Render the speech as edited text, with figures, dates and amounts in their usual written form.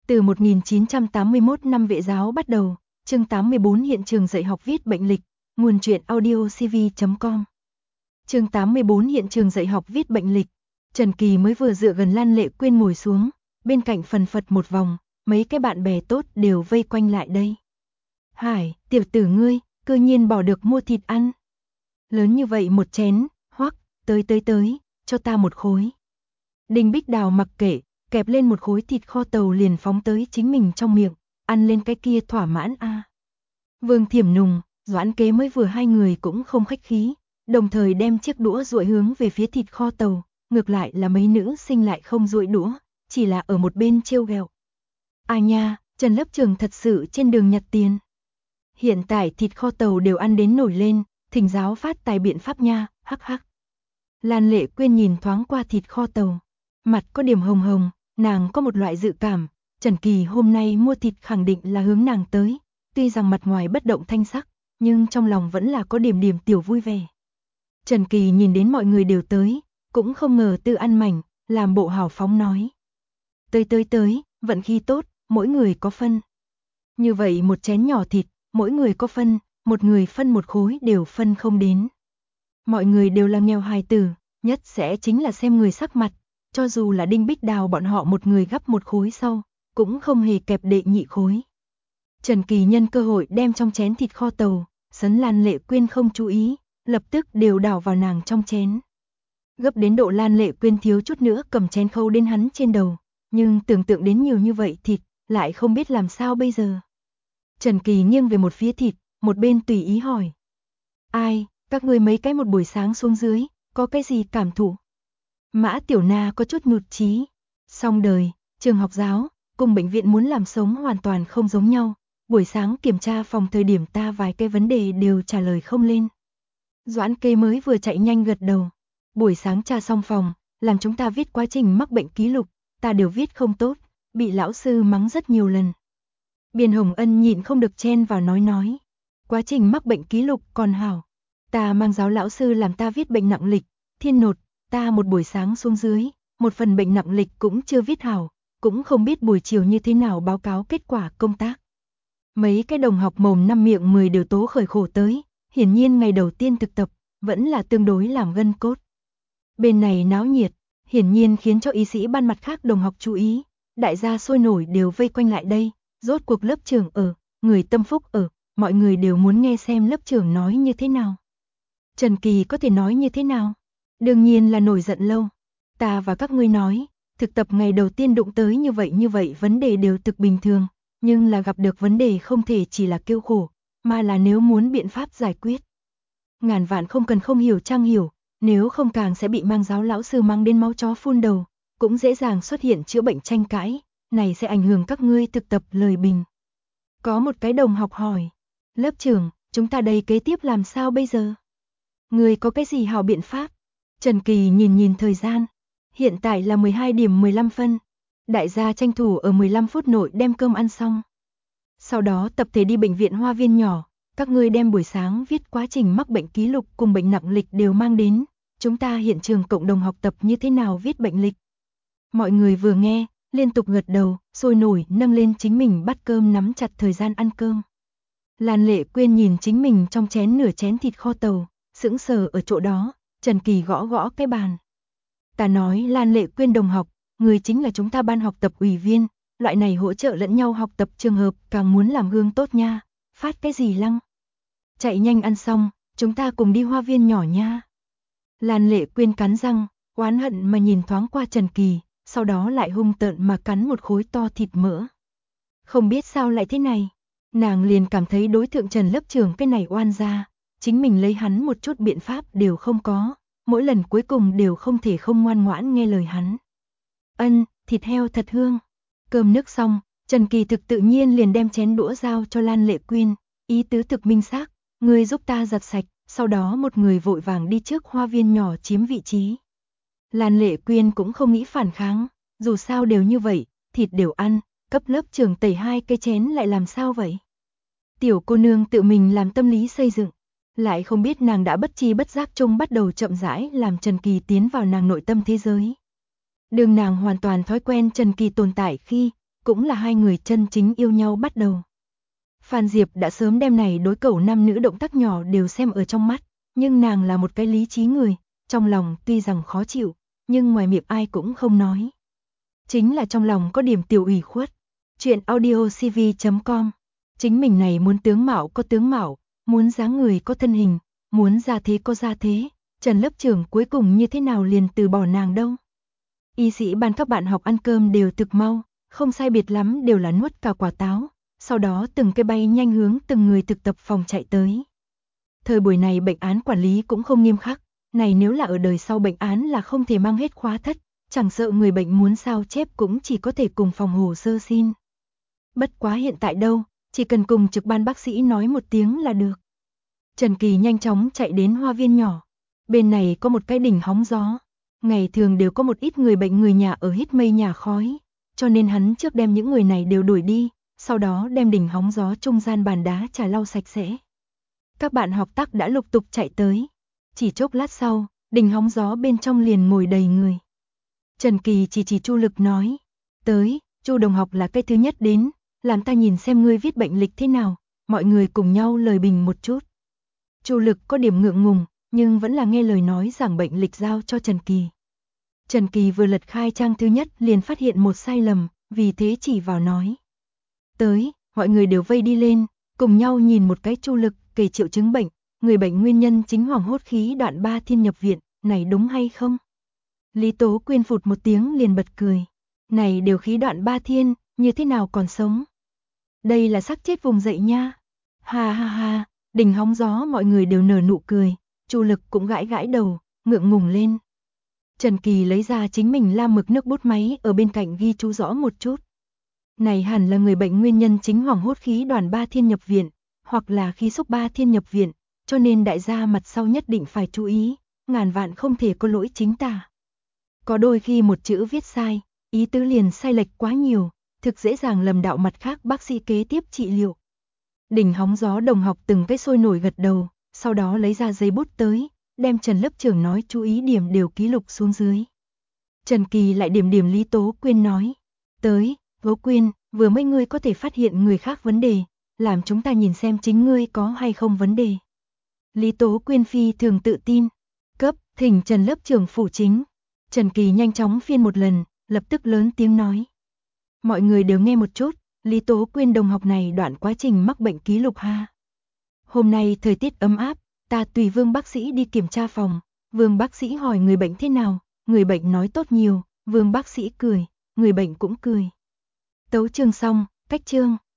Từ 1981 năm vệ giáo bắt đầu, chương 84 hiện trường dạy học viết bệnh lịch, nguồn truyện audiocv.com. Chương 84 hiện trường dạy học viết bệnh lịch. Trần Kỳ mới vừa dựa gần Lan Lệ Quyên ngồi xuống, bên cạnh phần phật một vòng, mấy cái bạn bè tốt đều vây quanh lại đây. Hải, tiểu tử ngươi, cơ nhiên bỏ được mua thịt ăn. Lớn như vậy một chén, hoắc, tới, cho ta một khối. Đinh Bích Đào mặc kệ, kẹp lên một khối thịt kho tàu liền phóng tới chính mình trong miệng, ăn lên cái kia thỏa mãn a. Vương Thiểm Nùng, Doãn Kế mới vừa hai người cũng không khách khí, đồng thời đem chiếc đũa duỗi hướng về phía thịt kho tàu, ngược lại là mấy nữ sinh lại không duỗi đũa, chỉ là ở một bên trêu ghẹo. À nha, Trần Lớp Trường thật sự trên đường nhặt tiền. Hiện tại thịt kho tàu đều ăn đến nổi lên, thỉnh giáo phát tài biện pháp nha, hắc hắc. Lan Lệ Quyên nhìn thoáng qua thịt kho tàu, mặt có điểm hồng hồng, nàng có một loại dự cảm, Trần Kỳ hôm nay mua thịt khẳng định là hướng nàng tới, tuy rằng mặt ngoài bất động thanh sắc, nhưng trong lòng vẫn là có điểm tiểu vui vẻ. Trần Kỳ nhìn đến mọi người đều tới, cũng không ngờ tự ăn mảnh, làm bộ hào phóng nói. Tới, vận khí tốt, mỗi người có phân. Như vậy một chén nhỏ thịt, mỗi người có phân, một người phân một khối đều phân không đến. Mọi người đều là nghèo hài tử, nhất sẽ chính là xem người sắc mặt, cho dù là Đinh Bích Đào bọn họ một người gắp một khối sau, cũng không hề kẹp đệ nhị khối. Trần Kỳ nhân cơ hội đem trong chén thịt kho tàu, sấn Lan Lệ Quyên không chú ý, lập tức đều đảo vào nàng trong chén. Gấp đến độ Lan Lệ Quyên thiếu chút nữa cầm chén khâu đến hắn trên đầu, nhưng tưởng tượng đến nhiều như vậy thịt, lại không biết làm sao bây giờ. Trần Kỳ nghiêng về một phía thịt, một bên tùy ý hỏi. Ai, các ngươi mấy cái một buổi sáng xuống dưới, có cái gì cảm thụ? Mã Tiểu Na có chút nhụt chí. Xong đời, trường học giáo, cùng bệnh viện muốn làm sống hoàn toàn không giống nhau. Buổi sáng kiểm tra phòng thời điểm ta vài cái vấn đề đều trả lời không lên. Doãn Kế mới vừa chạy nhanh gật đầu. Buổi sáng tra xong phòng, làm chúng ta viết quá trình mắc bệnh ký lục, ta đều viết không tốt, bị lão sư mắng rất nhiều lần. Biên Hồng Ân nhịn không được chen vào nói. Quá trình mắc bệnh ký lục còn hảo. Ta mang giáo lão sư làm ta viết bệnh nặng lịch, thiên nột, ta một buổi sáng xuống dưới, một phần bệnh nặng lịch cũng chưa viết hảo, cũng không biết buổi chiều như thế nào báo cáo kết quả công tác. Mấy cái đồng học mồm năm miệng 10 đều tố khởi khổ tới, hiển nhiên ngày đầu tiên thực tập, vẫn là tương đối làm gân cốt. Bên này náo nhiệt, hiển nhiên khiến cho y sĩ ban mặt khác đồng học chú ý, đại gia sôi nổi đều vây quanh lại đây, rốt cuộc lớp trưởng ở, người tâm phúc ở, mọi người đều muốn nghe xem lớp trưởng nói như thế nào. Trần Kỳ có thể nói như thế nào? Đương nhiên là nổi giận lâu. Ta và các ngươi nói, thực tập ngày đầu tiên đụng tới như vậy vấn đề đều thực bình thường, nhưng là gặp được vấn đề không thể chỉ là kêu khổ, mà là nếu muốn biện pháp giải quyết. Ngàn vạn không cần không hiểu trang hiểu, nếu không càng sẽ bị mang giáo lão sư mang đến máu chó phun đầu, cũng dễ dàng xuất hiện chữa bệnh tranh cãi, này sẽ ảnh hưởng các ngươi thực tập lời bình. Có một cái đồng học hỏi, lớp trưởng, chúng ta đây kế tiếp làm sao bây giờ? Người có cái gì hảo biện pháp? Trần Kỳ nhìn thời gian, hiện tại là 12 điểm 15 phân, đại gia tranh thủ ở 15 phút nội đem cơm ăn xong. Sau đó tập thể đi bệnh viện Hoa Viên nhỏ, các ngươi đem buổi sáng viết quá trình mắc bệnh ký lục cùng bệnh nặng lịch đều mang đến, chúng ta hiện trường cộng đồng học tập như thế nào viết bệnh lịch. Mọi người vừa nghe, liên tục gật đầu, sôi nổi nâng lên chính mình bát cơm nắm chặt thời gian ăn cơm. Lan Lệ Quyên nhìn chính mình trong chén nửa chén thịt kho tàu, sững sờ ở chỗ đó, Trần Kỳ gõ cái bàn. Ta nói Lan Lệ Quyên đồng học, người chính là chúng ta ban học tập ủy viên, loại này hỗ trợ lẫn nhau học tập trường hợp càng muốn làm gương tốt nha, phát cái gì lăng. Chạy nhanh ăn xong, chúng ta cùng đi Hoa Viên nhỏ nha. Lan Lệ Quyên cắn răng, oán hận mà nhìn thoáng qua Trần Kỳ, sau đó lại hung tợn mà cắn một khối to thịt mỡ. Không biết sao lại thế này, nàng liền cảm thấy đối tượng Trần lớp trưởng cái này oan gia, chính mình lấy hắn một chút biện pháp đều không có, mỗi lần cuối cùng đều không thể không ngoan ngoãn nghe lời hắn. Thịt heo thật hương. Cơm nước xong, Trần Kỳ thực tự nhiên liền đem chén đũa giao cho Lan Lệ Quyên, ý tứ thực minh xác, người giúp ta giặt sạch, sau đó một người vội vàng đi trước Hoa Viên nhỏ chiếm vị trí. Lan Lệ Quyên cũng không nghĩ phản kháng, dù sao đều như vậy, thịt đều ăn, cấp lớp trưởng tẩy hai cái chén lại làm sao vậy? Tiểu cô nương tự mình làm tâm lý xây dựng, lại không biết nàng đã bất tri bất giác chung bắt đầu chậm rãi làm Trần Kỳ tiến vào nàng nội tâm thế giới. Đường nàng hoàn toàn thói quen Trần Kỳ tồn tại khi, cũng là hai người chân chính yêu nhau bắt đầu. Phan Diệp đã sớm đem này đối cẩu nam nữ động tác nhỏ đều xem ở trong mắt, nhưng nàng là một cái lý trí người, trong lòng tuy rằng khó chịu, nhưng ngoài miệng ai cũng không nói. Chính là trong lòng có điểm tiểu ủy khuất. Chuyện audiocv.com. Chính mình này muốn tướng mạo có tướng mạo, muốn dáng người có thân hình, muốn gia thế có gia thế, Trần lớp trưởng cuối cùng như thế nào liền từ bỏ nàng đâu. Y sĩ ban các bạn học ăn cơm đều thực mau, không sai biệt lắm đều là nuốt cả quả táo, sau đó từng cái bay nhanh hướng từng người thực tập phòng chạy tới. Thời buổi này bệnh án quản lý cũng không nghiêm khắc, này nếu là ở đời sau bệnh án là không thể mang hết khóa thất, chẳng sợ người bệnh muốn sao chép cũng chỉ có thể cùng phòng hồ sơ xin. Bất quá hiện tại đâu, chỉ cần cùng trực ban bác sĩ nói một tiếng là được. Trần Kỳ nhanh chóng chạy đến hoa viên nhỏ, bên này có một cái đỉnh hóng gió, ngày thường đều có một ít người bệnh người nhà ở hít mây nhà khói, cho nên hắn trước đem những người này đều đuổi đi, sau đó đem đỉnh hóng gió trung gian bàn đá trà lau sạch sẽ. Các bạn học tắc đã lục tục chạy tới, chỉ chốc lát sau, đỉnh hóng gió bên trong liền ngồi đầy người. Trần Kỳ chỉ Chu Lực nói, tới, Chu đồng học là cái thứ nhất đến, làm ta nhìn xem ngươi viết bệnh lịch thế nào, mọi người cùng nhau lời bình một chút. Chu Lực có điểm ngượng ngùng, nhưng vẫn là nghe lời nói giảng bệnh lịch giao cho Trần Kỳ. Trần Kỳ vừa lật khai trang thứ nhất liền phát hiện một sai lầm, vì thế chỉ vào nói. Tới, mọi người đều vây đi lên, cùng nhau nhìn một cái Chu Lực kể triệu chứng bệnh, người bệnh nguyên nhân chính hoảng hốt khí đoạn 3 thiên nhập viện, này đúng hay không? Lý Tố Quyên phụt một tiếng liền bật cười. Này đều khí đoạn 3 thiên, như thế nào còn sống? Đây là xác chết vùng dậy nha. Ha ha ha, đỉnh hóng gió mọi người đều nở nụ cười, Chu Lực cũng gãi gãi đầu, ngượng ngùng lên. Trần Kỳ lấy ra chính mình lam mực nước bút máy ở bên cạnh ghi chú rõ một chút. Này hẳn là người bệnh nguyên nhân chính hoảng hốt khí đoạn 3 thiên nhập viện, hoặc là khí xúc 3 thiên nhập viện, cho nên đại gia mặt sau nhất định phải chú ý, ngàn vạn không thể có lỗi chính tả. Có đôi khi một chữ viết sai, ý tứ liền sai lệch quá nhiều, thực dễ dàng lầm đạo mặt khác bác sĩ kế tiếp trị liệu. Đỉnh hóng gió đồng học từng cái sôi nổi gật đầu, sau đó lấy ra giấy bút tới, đem Trần lớp trưởng nói chú ý điểm đều ký lục xuống dưới. Trần Kỳ lại điểm điểm Lý Tố Quyên nói, tới, Tố Quyên, vừa mấy ngươi có thể phát hiện người khác vấn đề, làm chúng ta nhìn xem chính ngươi có hay không vấn đề. Lý Tố Quyên phi thường tự tin, cấp, thỉnh Trần lớp trưởng phụ chính. Trần Kỳ nhanh chóng phiên một lần, lập tức lớn tiếng nói. Mọi người đều nghe một chút, Lý Tố Quyên đồng học này đoạn quá trình mắc bệnh ký lục ha. Hôm nay thời tiết ấm áp, ta tùy Vương bác sĩ đi kiểm tra phòng, Vương bác sĩ hỏi người bệnh thế nào, người bệnh nói tốt nhiều, Vương bác sĩ cười, người bệnh cũng cười. Tấu chương xong, cách chương.